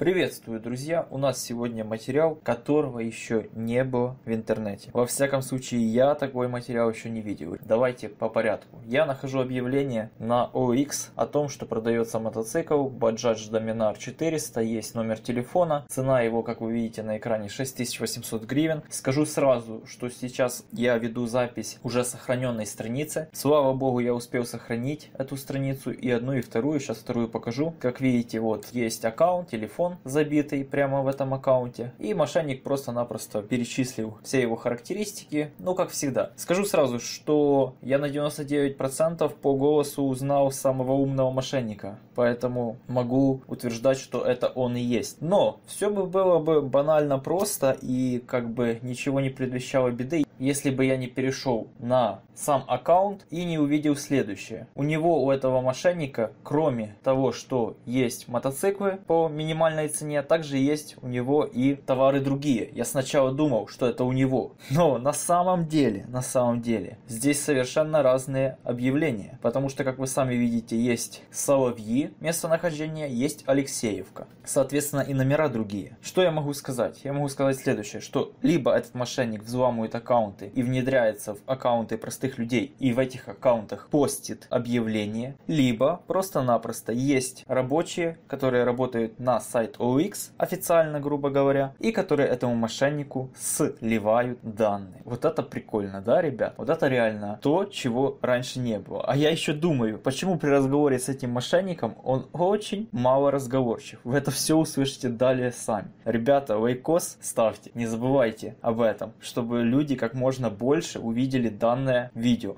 Приветствую, друзья! У нас сегодня материал, которого еще не было в интернете. Во всяком случае, я такой материал еще не видел. Давайте по порядку. Я нахожу объявление на OLX о том, что продается мотоцикл Bajaj Dominar 400, есть номер телефона. Цена его, как вы видите на экране, 6800 гривен. Скажу сразу, что сейчас я веду запись уже сохраненной страницы. Слава богу, я успел сохранить эту страницу и одну, и вторую. Сейчас вторую покажу. Как видите, вот есть аккаунт, телефон забитый прямо в этом аккаунте. И мошенник просто-напросто перечислил все его характеристики, ну как всегда. Скажу сразу, что я на 99% по голосу узнал самого умного мошенника, поэтому могу утверждать, что это он и есть. Но все бы было бы банально просто и как бы ничего не предвещало беды, если бы я не перешел на сам аккаунт и не увидел следующее. У него, у этого мошенника, кроме того, что есть мотоциклы по минимальной цене, также есть у него и товары другие. Я сначала думал, что это у него, но на самом деле, здесь совершенно разные объявления. Потому что, как вы сами видите, есть Соловьи, местонахождение, есть Алексеевка. Соответственно, и номера другие. Что я могу сказать? Я могу сказать следующее, что либо этот мошенник взламывает аккаунты и внедряется в аккаунты простых людей и в этих аккаунтах постит объявления, либо просто-напросто есть рабочие, которые работают на сайт OLX официально, грубо говоря, и которые этому мошеннику сливают данные. Вот это прикольно, да, ребят? Вот это реально то, чего раньше не было. А я еще думаю, почему при разговоре с этим мошенником он очень мало разговорчив. Вы это все услышите далее сами. Ребята, лайкос ставьте, не забывайте об этом, чтобы люди как можно больше увидели данное видео.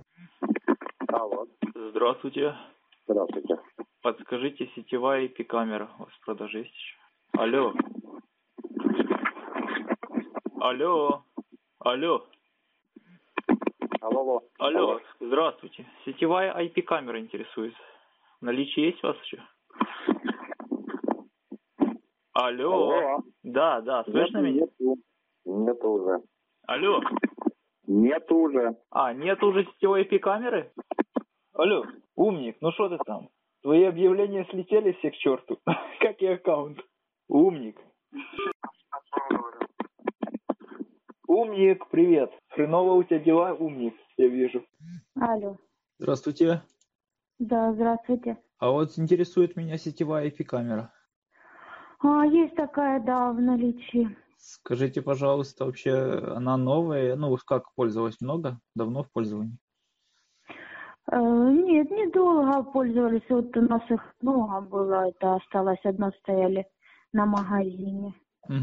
Алло. Здравствуйте. Здравствуйте. Подскажите, сетевая IP-камера у вас в продаже есть еще? Алло. Алло. Алло. Алло. Алло. Здравствуйте. Сетевая IP-камера интересует. В наличии есть у вас еще? Алло. Алло. Да, слышно меня? Нету уже. Алло. Нету уже. Нет уже сетевой IP-камеры? Алло, умник, ну что ты там? Твои объявления слетели все к черту. Как и аккаунт. Умник. Умник, привет. Хреново у тебя дела, умник, я вижу. Алло. Здравствуйте. Да, здравствуйте. А вот интересует меня сетевая IP-камера. Есть такая, да, в наличии. Скажите, пожалуйста, вообще она новая? Ну, как пользовалась много? Давно в пользовании? Нет, недолго пользовались. Вот у нас их много было. Это осталось одно стояли на магазине.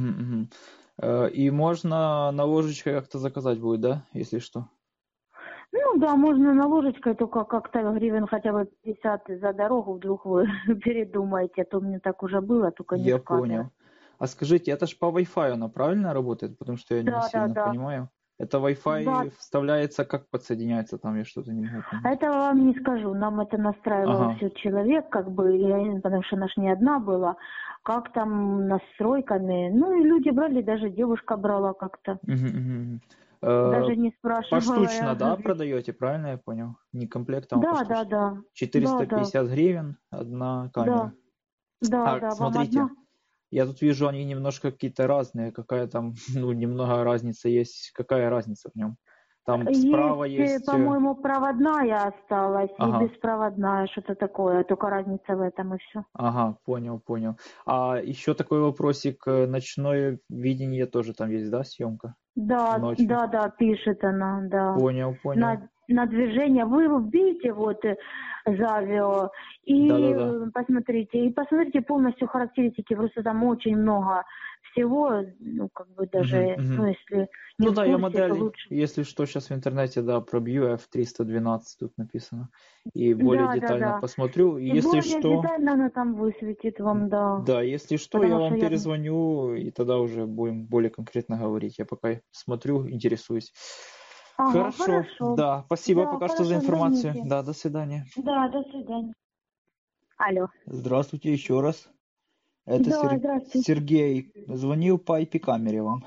И можно на ложечкой как-то заказать будет, да, если что? Ну да, можно на ложечкой, только как-то гривен хотя бы 50 за дорогу, вдруг вы передумаете. А то мне так уже было, только не Я в камеру. понял. А скажите, это ж по Wi-Fi она правильно работает? Потому что я не Да, сильно да. понимаю. Это Wi-Fi Да. вставляется, как подсоединяется там, я что-то не могу понять. Это вам не скажу, нам это настраивал все человек, как бы, потому что наш не одна была, как там настройками, ну и люди брали, даже девушка брала как-то, даже не спрашивала. Поштучно, да, продаете, правильно я понял? Не комплектом, а поштучно. Да. 450 гривен одна камера. Да, смотрите, вам одна? я тут вижу, они немножко какие-то разные, какая там, немного разница есть. Какая разница в нем? Там справа есть... по-моему, проводная осталась Ага. и беспроводная, что-то такое, только разница в этом и все. Ага, понял. А еще такой вопросик, ночное видение тоже там есть, да, съемка? Да, Ночью. да, пишет она, да. Понял. На движение. Вы вбейте вот Завио и посмотрите полностью характеристики. Просто там очень много всего, ну как бы даже, ну если не в курсе, я модель, то лучше. если что, сейчас в интернете, да, пробью F312 тут написано. И более детально посмотрю. И если более что... детально она там высветит вам, да. Да, если что, Потому я вам что перезвоню, и тогда уже будем более конкретно говорить. Я пока смотрю, интересуюсь. Хорошо. Да, спасибо пока что за информацию. Звоните. Да, до свидания. Да, до свидания. Алло. Здравствуйте еще раз. Это здравствуйте. Сергей. Звонил по IP-камере вам.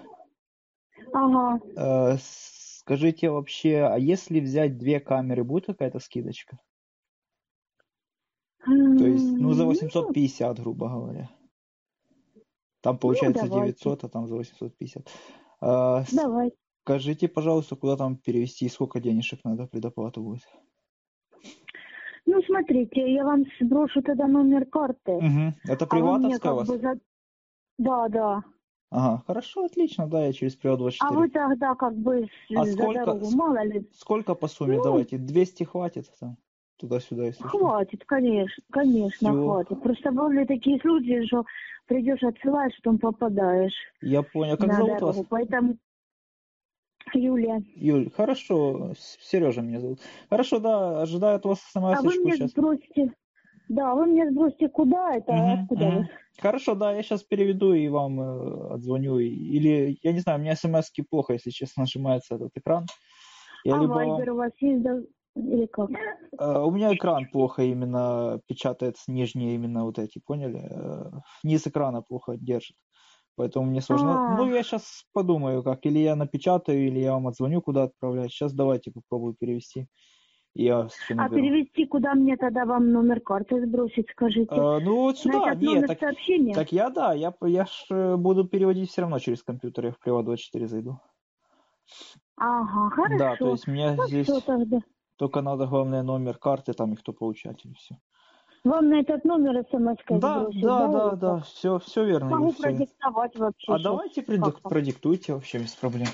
Ага. Скажите вообще, а если взять 2 камеры, будет какая-то скидочка? То есть, за 850, грубо говоря. Там получается давайте. 900, а там за 850. А, Давай. скажите, пожалуйста, куда там перевести, сколько денежек надо, предоплата будет? Ну, смотрите, я вам сброшу тогда номер карты. Угу. Это А вы мне приватовская у как вас? бы Да, да. Ага, хорошо, отлично, да, я через Приват24. А вы тогда как бы А за сколько, дорогу, мало ли. сколько по сумме? Ну, Давайте, 200 хватит там, туда-сюда, если что. Хватит, конечно, Всё. хватит. Просто были такие случаи, что придешь, отсылаешь, потом попадаешь Я понял. Как на зовут дорогу. вас? Поэтому Юлия. Юль, хорошо, Сережа меня зовут. Хорошо, да, ожидаю от вас А вы смс-очку мне сейчас. сбросите. Да, вы мне сбросите, куда это, откуда вы? Хорошо, да, я сейчас переведу и вам отзвоню. Или, я не знаю, у меня смс-ки плохо, если честно, нажимается этот экран. Я либо вам... Вайбер у вас есть, да? Или как? У меня экран плохо именно печатается, нижние именно вот эти, поняли? Низ экрана плохо держит. Поэтому мне сложно. Ну, я сейчас подумаю, как. Или я напечатаю, или я вам отзвоню, куда отправлять. Сейчас давайте попробую перевести. Я наберу. Перевести куда мне тогда вам номер карты сбросить, скажите? Ну, вот сюда. На этот Нет, номер так, сообщения? так я ж буду переводить все равно через компьютер. Я в Приват24 зайду. Ага, хорошо. Да, то есть мне Ну, здесь всё тогда. только надо, главное, номер карты, там и кто получатель, и все. Вам на этот номер смс-кой сбросить, да? Да, все верно. Могу Юль, всё верно. продиктовать вообще. А щас. давайте Как-то. продиктуйте вообще без проблем.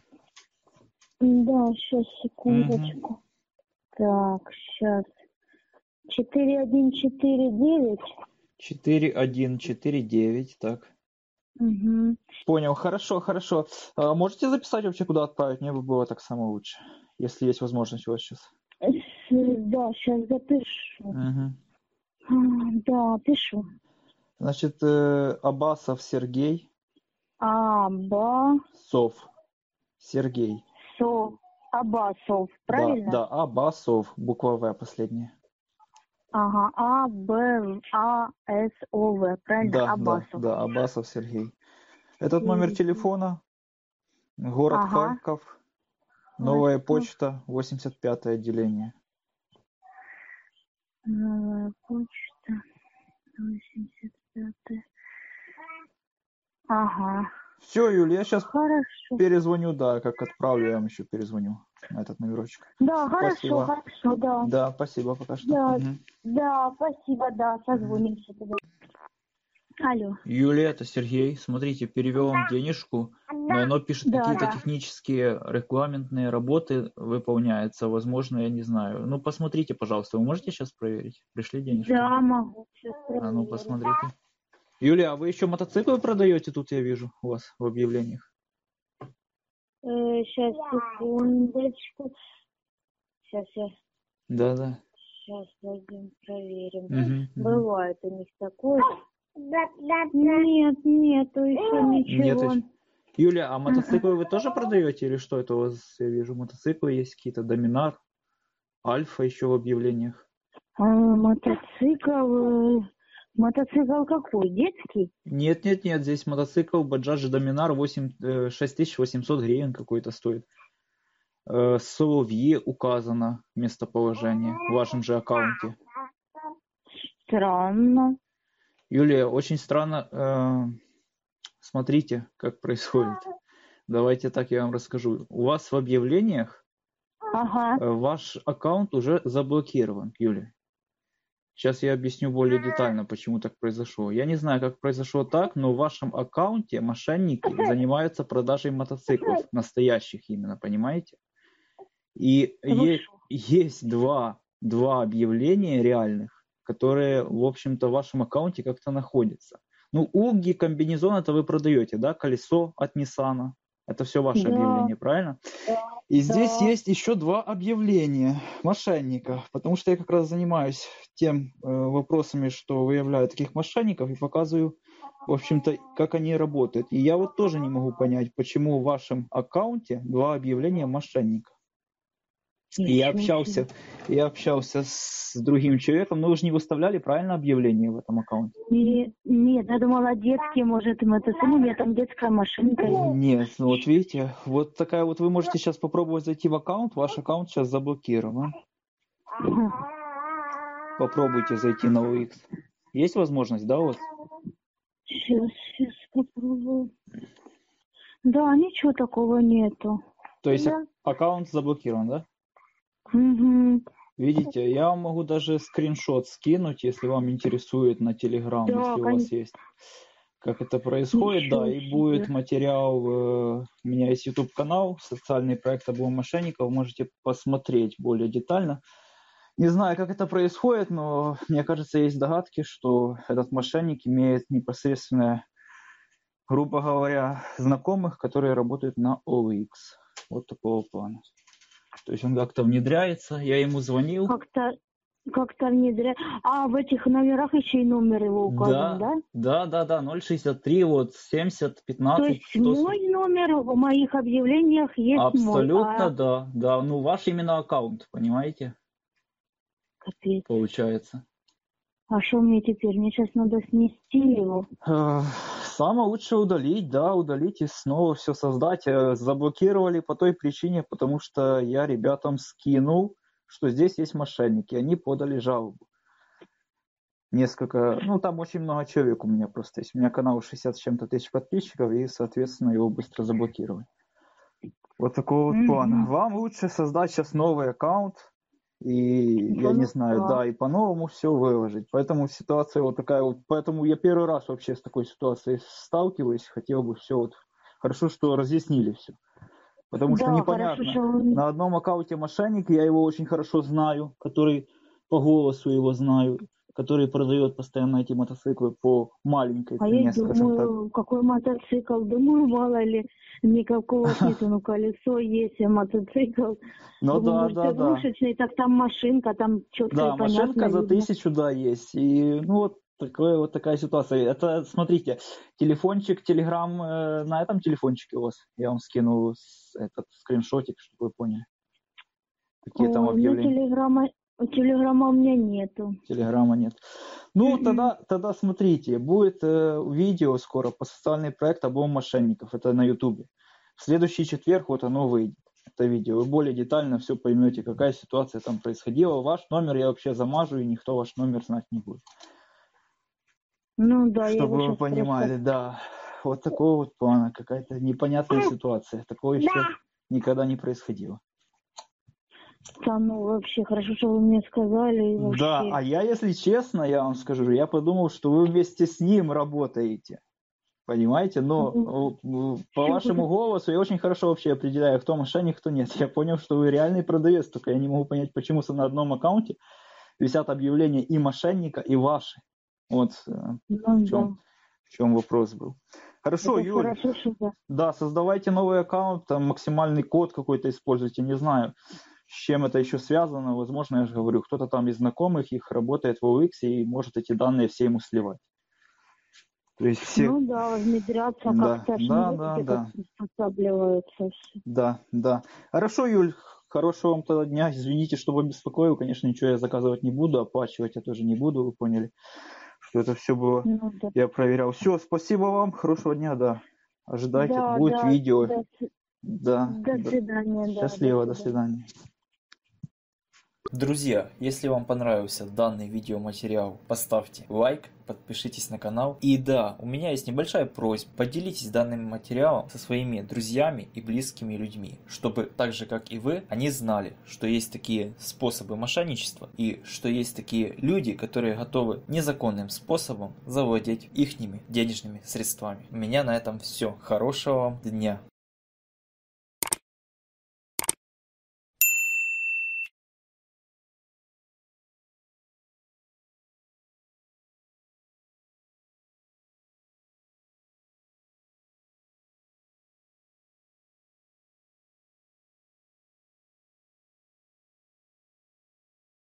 Да, сейчас, секундочку. Так, сейчас. 4149. 4149, так. Угу. Понял, хорошо. Можете записать вообще, куда отправить? Мне бы было так само лучше, если есть возможность у вас сейчас. Да, сейчас запишу. Да, пишу. Значит, Абасов Сергей. Абасов. Сергей. Абасов, правильно? Да, Абасов, буква В последняя. Ага, А-Б-А-С-О-В, правильно? Абасов. Да, Абасов Сергей. Этот номер телефона, город Харьков, новая почта, 85-е отделение. Новая почта, 85-е. Ага. Все, Юль, я сейчас Хорошо. перезвоню, да, как отправлю, я вам еще перезвоню на этот номерочек. Да, Спасибо. хорошо, да. Да, спасибо пока что. Да, спасибо, да, созвонимся тогда. Алло. Юлия, это Сергей. Смотрите, перевел вам денежку, но оно пишет, какие-то технические регламентные работы выполняются. Возможно, я не знаю. Ну, посмотрите, пожалуйста. Вы можете сейчас проверить? Пришли денежки? Да, могу. Сейчас проверить. А ну, посмотрите. Юлия, а вы еще мотоциклы продаете тут, я вижу, у вас в объявлениях? Сейчас, секундочку. Сейчас я... Да. Сейчас пойдем проверим. Бывает у них такое. Нет, нету еще ничего. Нет. Юлия, а мотоциклы вы тоже продаете или что это у вас? Я вижу, мотоциклы есть какие-то, Доминар, Альфа еще в объявлениях. Мотоцикл какой? Детский? Нет, здесь мотоцикл Bajaj Dominar 6800 гривен какой-то стоит. Соловье указано местоположение в вашем же аккаунте. Странно. Юлия, очень странно. Смотрите, как происходит. Давайте так я вам расскажу. У вас в объявлениях ваш аккаунт уже заблокирован, Юлия. Сейчас я объясню более детально, почему так произошло. Я не знаю, как произошло так, но в вашем аккаунте мошенники занимаются продажей мотоциклов, настоящих именно, понимаете? И есть два объявления реальных, которые, в общем-то, в вашем аккаунте как-то находятся. Ну, УГИ, комбинезон, это вы продаете, да? Колесо от Nissan. Это все ваше объявление, правильно? И здесь есть еще два объявления мошенников, потому что я как раз занимаюсь тем вопросами, что выявляю таких мошенников и показываю, в общем-то, как они работают. И я вот тоже не могу понять, почему в вашем аккаунте два объявления мошенников. И я общался с другим человеком, но вы же не выставляли правильно объявление в этом аккаунте? Нет, я думала, детские, может, у меня там детская машинка. Нет, ну вот видите, вот такая вот, вы можете сейчас попробовать зайти в аккаунт, ваш аккаунт сейчас заблокирован. Попробуйте зайти на OX. Есть возможность, да, у вас? Сейчас попробую. Да, ничего такого нету. То есть Да. аккаунт заблокирован, да? Угу. Видите, я вам могу даже скриншот скинуть, если вам интересует, на Telegram, Да, если у вас конечно. есть. Как это происходит, Ничего да, и себе. будет материал, у меня есть YouTube-канал, социальный проект «Облом мошенников», можете посмотреть более детально. Не знаю, как это происходит, но мне кажется, есть догадки, что этот мошенник имеет непосредственно, грубо говоря, знакомых, которые работают на OLX. Вот такого плана. То есть он как-то внедряется, я ему звонил. Как-то внедряет. А в этих номерах еще и номер его указан, да? Да, 063, вот 70, 15. То есть 100... мой номер в моих объявлениях есть. Абсолютно, мой. Да. Ну, ваш именно аккаунт, понимаете? Капец. Получается. А что мне теперь? Мне сейчас надо снести его. Самое лучше удалить, да, удалить и снова все создать. Заблокировали по той причине, потому что я ребятам скинул, что здесь есть мошенники. Они подали жалобу. Несколько, ну там очень много человек у меня просто есть. У меня канал 60 с чем-то тысяч подписчиков, и, соответственно, его быстро заблокировали. Вот такой вот план. Вам лучше создать сейчас новый аккаунт. И я не знаю, да, и по-новому все выложить. Поэтому ситуация вот такая вот. Поэтому я первый раз вообще с такой ситуацией сталкиваюсь. Хотел бы все вот. Хорошо, что разъяснили все. Потому что непонятно. Хорошо, что... На одном аккаунте мошенник, я его очень хорошо знаю, который по голосу его знаю, который продает постоянно эти мотоциклы по маленькой цене, скажем так. Какой мотоцикл? Думаю, мало ли, никакого нет, ну колесо есть, а мотоцикл. Ну да. Игрушечный, так там машинка, там четко да, и понятно. Да, машинка за 1000, да, есть. И ну вот такая ситуация. Это, смотрите, телефончик, Телеграм, на этом телефончике у вас, я вам скину этот скриншотик, чтобы вы поняли. Какие там объявления. Телеграма у меня нету. Телеграма нет. Ну, тогда смотрите, будет видео скоро по социальный проект «Облом мошенников». Это на Ютубе. В следующий четверг вот оно выйдет, это видео. Вы более детально все поймете, какая ситуация там происходила. Ваш номер я вообще замажу, и никто ваш номер знать не будет. Ну да, чтобы вы понимали, да. Вот такого вот плана, какая-то непонятная ситуация. Такого еще никогда не происходило. Да, ну вообще, хорошо, что вы мне сказали. Вообще... Да, а я, если честно, я вам скажу, я подумал, что вы вместе с ним работаете. Понимаете? Но по вашему голосу я очень хорошо вообще определяю, кто мошенник, кто нет. Я понял, что вы реальный продавец, только я не могу понять, почему на одном аккаунте висят объявления и мошенника, и ваши. Вот в чем вопрос был. Хорошо, это Юль. Хорошо, да, создавайте новый аккаунт, там максимальный код какой-то используйте, не знаю, с чем это еще связано. Возможно, я же говорю, кто-то там из знакомых их работает в OLX и может эти данные все ему сливать. То есть все... Ну да, внедряться как-то. Да. Подсабливаются все. Да. Хорошо, Юль, хорошего вам тогда дня. Извините, что вас беспокоил. Конечно, ничего я заказывать не буду, оплачивать я тоже не буду, вы поняли, что это все было. Ну, да. Я проверял. Все, спасибо вам, хорошего дня, да. Ожидайте, будет видео. До свидания. Счастливо, до свидания. Друзья, если вам понравился данный видеоматериал, поставьте лайк, подпишитесь на канал. И да, у меня есть небольшая просьба, поделитесь данным материалом со своими друзьями и близкими людьми, чтобы так же как и вы, они знали, что есть такие способы мошенничества и что есть такие люди, которые готовы незаконным способом завладеть ихними денежными средствами. У меня на этом все. Хорошего вам дня.